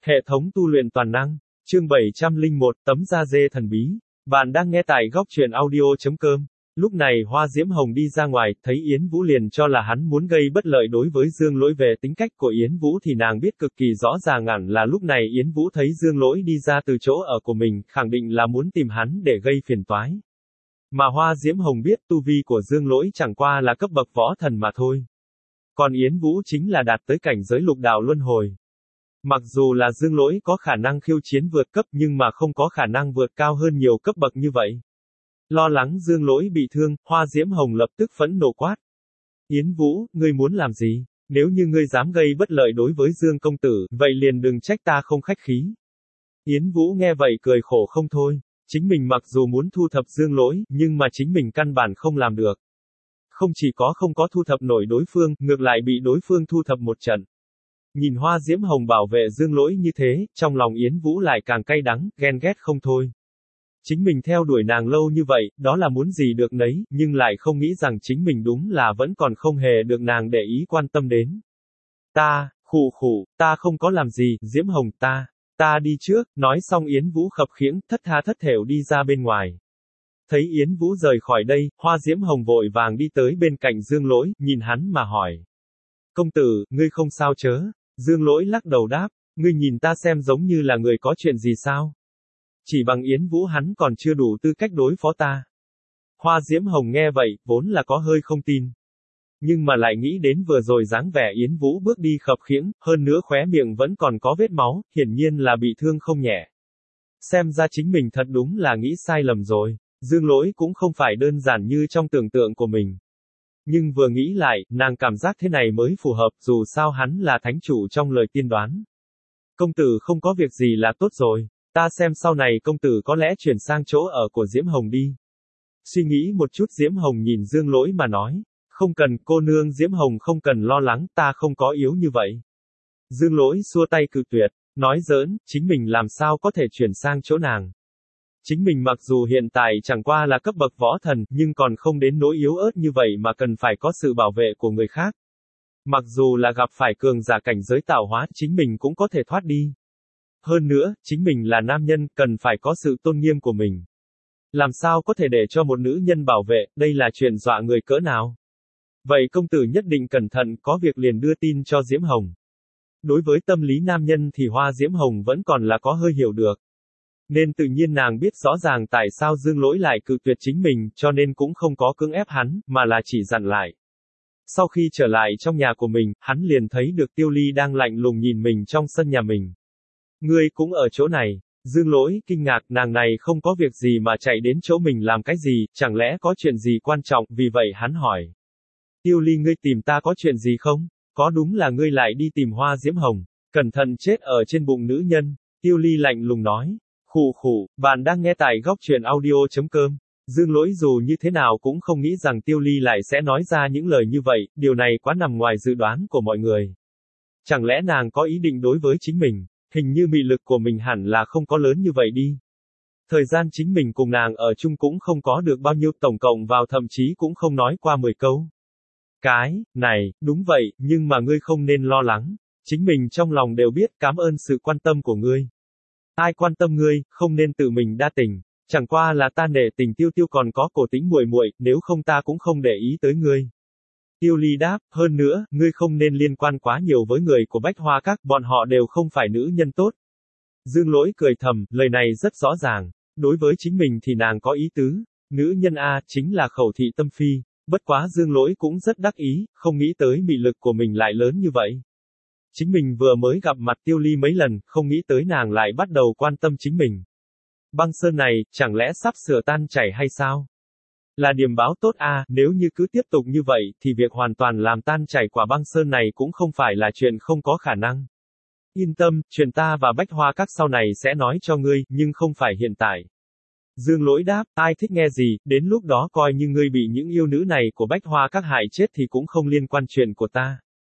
Hệ thống tu luyện toàn năng. Chương 701, tấm da dê thần bí. Bạn đang nghe tại góc truyện audio.com. Lúc này Hoa Diễm Hồng đi ra ngoài, thấy Yến Vũ liền cho là hắn muốn gây bất lợi đối với Dương Lỗi. Về tính cách của Yến Vũ thì nàng biết cực kỳ rõ ràng, hẳn là lúc này Yến Vũ thấy Dương Lỗi đi ra từ chỗ ở của mình, khẳng định là muốn tìm hắn để gây phiền toái. Mà Hoa Diễm Hồng biết tu vi của Dương Lỗi chẳng qua là cấp bậc võ thần mà thôi. Còn Yến Vũ chính là đạt tới cảnh giới lục đạo luân hồi. Mặc dù là Dương Lỗi có khả năng khiêu chiến vượt cấp nhưng mà không có khả năng vượt cao hơn nhiều cấp bậc như vậy. Lo lắng Dương Lỗi bị thương, Hoa Diễm Hồng lập tức phẫn nộ quát. Yến Vũ, ngươi muốn làm gì? Nếu như ngươi dám gây bất lợi đối với Dương công tử, vậy liền đừng trách ta không khách khí. Yến Vũ nghe vậy cười khổ không thôi. Chính mình mặc dù muốn thu thập Dương Lỗi, nhưng mà chính mình căn bản không làm được. Không chỉ không có thu thập nổi đối phương, ngược lại bị đối phương thu thập một trận. Nhìn Hoa Diễm Hồng bảo vệ Dương Lỗi như thế, trong lòng Yến Vũ lại càng cay đắng, ghen ghét không thôi. Chính mình theo đuổi nàng lâu như vậy, đó là muốn gì được nấy, nhưng lại không nghĩ rằng chính mình đúng là vẫn còn không hề được nàng để ý quan tâm đến. Ta không có làm gì, Diễm Hồng, ta đi trước, nói xong Yến Vũ khập khiễng, thất tha thất thểu đi ra bên ngoài. Thấy Yến Vũ rời khỏi đây, Hoa Diễm Hồng vội vàng đi tới bên cạnh Dương Lỗi, nhìn hắn mà hỏi. Công tử, ngươi không sao chớ? Dương Lỗi lắc đầu đáp, ngươi nhìn ta xem giống như là người có chuyện gì sao? Chỉ bằng Yến Vũ hắn còn chưa đủ tư cách đối phó ta. Hoa Diễm Hồng nghe vậy, vốn là có hơi không tin. Nhưng mà lại nghĩ đến vừa rồi dáng vẻ Yến Vũ bước đi khập khiễng, hơn nữa khóe miệng vẫn còn có vết máu, hiển nhiên là bị thương không nhẹ. Xem ra chính mình thật đúng là nghĩ sai lầm rồi. Dương Lỗi cũng không phải đơn giản như trong tưởng tượng của mình. Nhưng vừa nghĩ lại, nàng cảm giác thế này mới phù hợp, dù sao hắn là thánh chủ trong lời tiên đoán. Công tử không có việc gì là tốt rồi, ta xem sau này công tử có lẽ chuyển sang chỗ ở của Diễm Hồng đi. Suy nghĩ một chút Diễm Hồng nhìn Dương Lỗi mà nói, không cần, cô nương Diễm Hồng không cần lo lắng, ta không có yếu như vậy. Dương Lỗi xua tay cự tuyệt, nói giỡn, chính mình làm sao có thể chuyển sang chỗ nàng. Chính mình mặc dù hiện tại chẳng qua là cấp bậc võ thần, nhưng còn không đến nỗi yếu ớt như vậy mà cần phải có sự bảo vệ của người khác. Mặc dù là gặp phải cường giả cảnh giới tạo hóa, chính mình cũng có thể thoát đi. Hơn nữa, chính mình là nam nhân, cần phải có sự tôn nghiêm của mình. Làm sao có thể để cho một nữ nhân bảo vệ, đây là chuyện dọa người cỡ nào? Vậy công tử nhất định cẩn thận, có việc liền đưa tin cho Diễm Hồng. Đối với tâm lý nam nhân thì Hoa Diễm Hồng vẫn còn là có hơi hiểu được. Nên tự nhiên nàng biết rõ ràng tại sao Dương Lỗi lại cự tuyệt chính mình, cho nên cũng không có cưỡng ép hắn, mà là chỉ dặn lại. Sau khi trở lại trong nhà của mình, hắn liền thấy được Tiêu Ly đang lạnh lùng nhìn mình trong sân nhà mình. Ngươi cũng ở chỗ này. Dương Lỗi kinh ngạc, nàng này không có việc gì mà chạy đến chỗ mình làm cái gì, chẳng lẽ có chuyện gì quan trọng, vì vậy hắn hỏi. Tiêu Ly, ngươi tìm ta có chuyện gì không? Có đúng là ngươi lại đi tìm Hoa Diễm Hồng, cẩn thận chết ở trên bụng nữ nhân. Tiêu Ly lạnh lùng nói. Bạn đang nghe tại góc truyện audio.com. Dương Lỗi dù như thế nào cũng không nghĩ rằng Tiêu Ly lại sẽ nói ra những lời như vậy, điều này quá nằm ngoài dự đoán của mọi người. Chẳng lẽ nàng có ý định đối với chính mình, hình như mị lực của mình hẳn là không có lớn như vậy đi. Thời gian chính mình cùng nàng ở chung cũng không có được bao nhiêu, tổng cộng vào thậm chí cũng không nói qua 10 câu. Cái này, đúng vậy, nhưng mà ngươi không nên lo lắng. Chính mình trong lòng đều biết, cảm ơn sự quan tâm của ngươi. Ai quan tâm ngươi, không nên tự mình đa tình, chẳng qua là ta nể tình Tiêu Tiêu còn có Cổ Tính muội muội, nếu không ta cũng không để ý tới ngươi. Tiêu Ly đáp, hơn nữa, ngươi không nên liên quan quá nhiều với người của Bách Hoa Các, bọn họ đều không phải nữ nhân tốt. Dương Lỗi cười thầm, lời này rất rõ ràng, đối với chính mình thì nàng có ý tứ, nữ nhân A, chính là khẩu thị tâm phi, bất quá Dương Lỗi cũng rất đắc ý, không nghĩ tới mị lực của mình lại lớn như vậy. Chính mình vừa mới gặp mặt Tiêu Ly mấy lần, không nghĩ tới nàng lại bắt đầu quan tâm chính mình. Băng sơn này, chẳng lẽ sắp sửa tan chảy hay sao? Là điểm báo tốt a, nếu như cứ tiếp tục như vậy, thì việc hoàn toàn làm tan chảy quả băng sơn này cũng không phải là chuyện không có khả năng. Yên tâm, chuyện ta và Bách Hoa Các sau này sẽ nói cho ngươi, nhưng không phải hiện tại. Dương Lỗi đáp, ai thích nghe gì, đến lúc đó coi như ngươi bị những yêu nữ này của Bách Hoa Các hại chết thì cũng không liên quan chuyện của ta.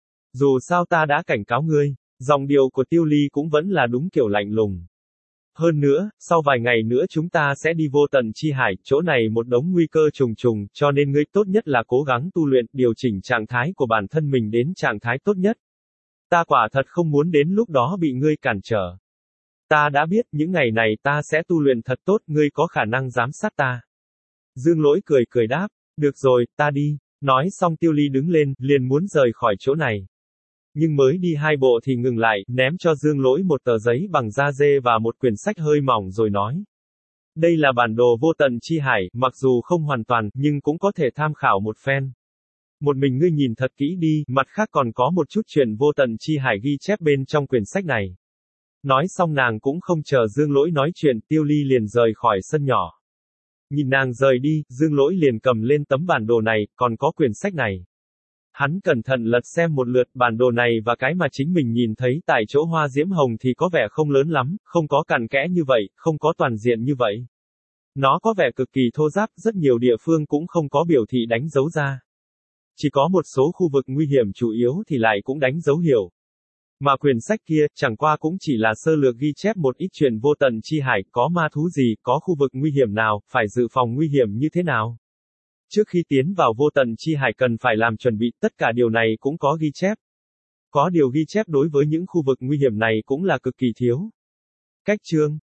Dù sao ta đã cảnh cáo ngươi, giọng điệu của Tiêu Ly cũng vẫn là đúng kiểu lạnh lùng. Hơn nữa, sau vài ngày nữa chúng ta sẽ đi vô tận chi hải, chỗ này một đống nguy cơ trùng trùng, cho nên ngươi tốt nhất là cố gắng tu luyện, điều chỉnh trạng thái của bản thân mình đến trạng thái tốt nhất. Ta quả thật không muốn đến lúc đó bị ngươi cản trở. Ta đã biết, những ngày này ta sẽ tu luyện thật tốt, ngươi có khả năng giám sát ta. Dương Lỗi cười cười đáp, được rồi, ta đi. Nói xong Tiêu Ly đứng lên, liền muốn rời khỏi chỗ này. Nhưng mới đi 2 bộ thì ngừng lại, ném cho Dương Lỗi một tờ giấy bằng da dê và một quyển sách hơi mỏng rồi nói. Đây là bản đồ vô tận chi hải, mặc dù không hoàn toàn, nhưng cũng có thể tham khảo một phen. Một mình ngươi nhìn thật kỹ đi, mặt khác còn có một chút chuyện vô tận chi hải ghi chép bên trong quyển sách này. Nói xong nàng cũng không chờ Dương Lỗi nói chuyện, Tiêu Ly liền rời khỏi sân nhỏ. Nhìn nàng rời đi, Dương Lỗi liền cầm lên tấm bản đồ này, còn có quyển sách này. Hắn cẩn thận lật xem một lượt, bản đồ này và cái mà chính mình nhìn thấy tại chỗ Hoa Diễm Hồng thì có vẻ không lớn lắm, không có cặn kẽ như vậy, không có toàn diện như vậy. Nó có vẻ cực kỳ thô ráp, rất nhiều địa phương cũng không có biểu thị đánh dấu ra. Chỉ có một số khu vực nguy hiểm chủ yếu thì lại cũng đánh dấu hiểu. Mà quyển sách kia, chẳng qua cũng chỉ là sơ lược ghi chép một ít chuyện vô tận chi hải, có ma thú gì, có khu vực nguy hiểm nào, phải dự phòng nguy hiểm như thế nào. Trước khi tiến vào vô tận chi hải cần phải làm chuẩn bị, tất cả điều này cũng có ghi chép. Có điều ghi chép đối với những khu vực nguy hiểm này cũng là cực kỳ thiếu. Cách chương